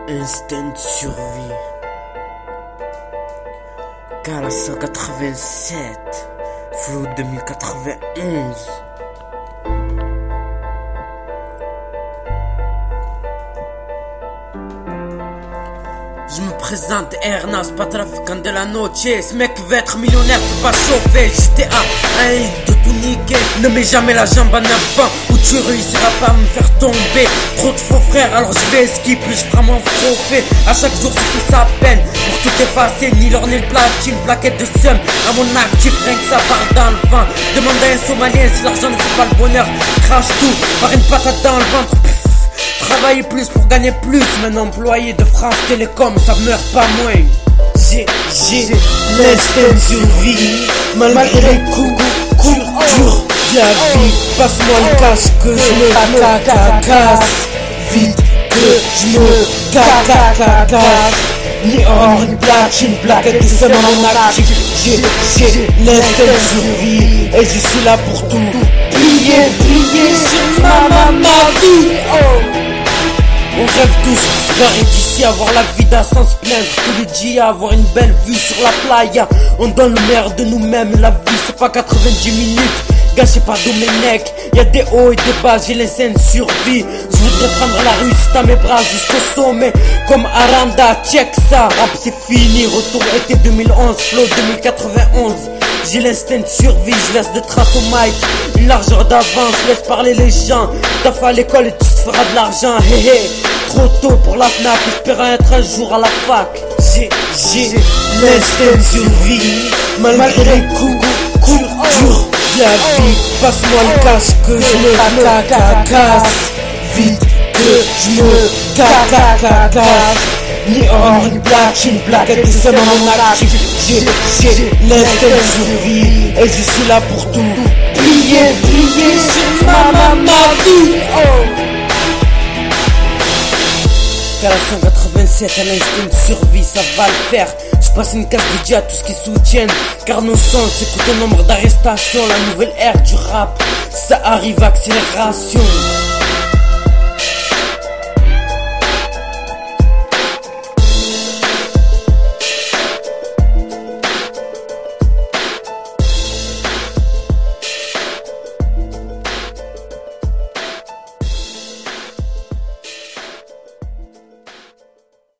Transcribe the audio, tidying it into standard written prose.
Instinct de survie. Cala 187. Flow 2091. Je me présente Ernest, pas trafiquant de la noche. Ce mec veut être millionnaire, faut pas chauffer. GTA, un hit de tout niquer. Ne mets jamais la jambe en avant ou tu réussiras pas à me faire tomber. Trop de faux frères, alors je vais skip, puis je prends mon trophée. À chaque jour suffit sa peine pour tout effacer. Ni l'or ni le platine, plaquette de somme à mon actif, rien que ça part dans le vent. Demande à un Somalien si l'argent ne fait pas le bonheur. Crache tout par une patate dans le ventre. Travailler plus pour gagner plus. Un employé de France Télécom, ça meurt pas moins. J'ai l'instinct de survie. Malgré les coups durs de la vie. Passe-moi le cash que je me casse. Vite que je me casse. Ni or, ni platine, plaquette de somme à mon actif. J'ai l'instinct de survie. Et je suis là pour tout. Plier sur ma vie. On rêve tous d'arrêter d'ici, avoir la vida sans se plaindre. Tous les dias, avoir une belle vue sur la playa. On donne le meilleur de nous-mêmes. La vie c'est pas 90 minutes gâché par Domenech. Y'a des hauts et des bas, j'ai les scènes survie. Je voudrais prendre la rue à mes bras jusqu'au sommet. Comme Aranda, check ça. Rap c'est fini, retour été 2011, flow 2091. J'ai l'instinct de survie, je laisse des traces au mic. Une largeur d'avance, laisse parler les gens. Taf à l'école et tu te feras de l'argent. Hé hé, trop tôt pour la FNAC, espérant être un jour à la fac. J'ai l'instinct de survie. Malgré les coups durs de la vie. Passe-moi le cash que je me casse. Vite que je me casse. Ni or, ni platine, plaquette de somme à mon actif. J'ai l'instinct de survie. Et je suis là pour tout. Plier sur ma vie. Cala 187 à l'instinct de survie, ça va le faire. Je passe une carte dédiée à tous ceux qui soutiennent. Car nos sons s'écoutent au nombre d'arrestations. La nouvelle ère du rap, ça arrive à accélération.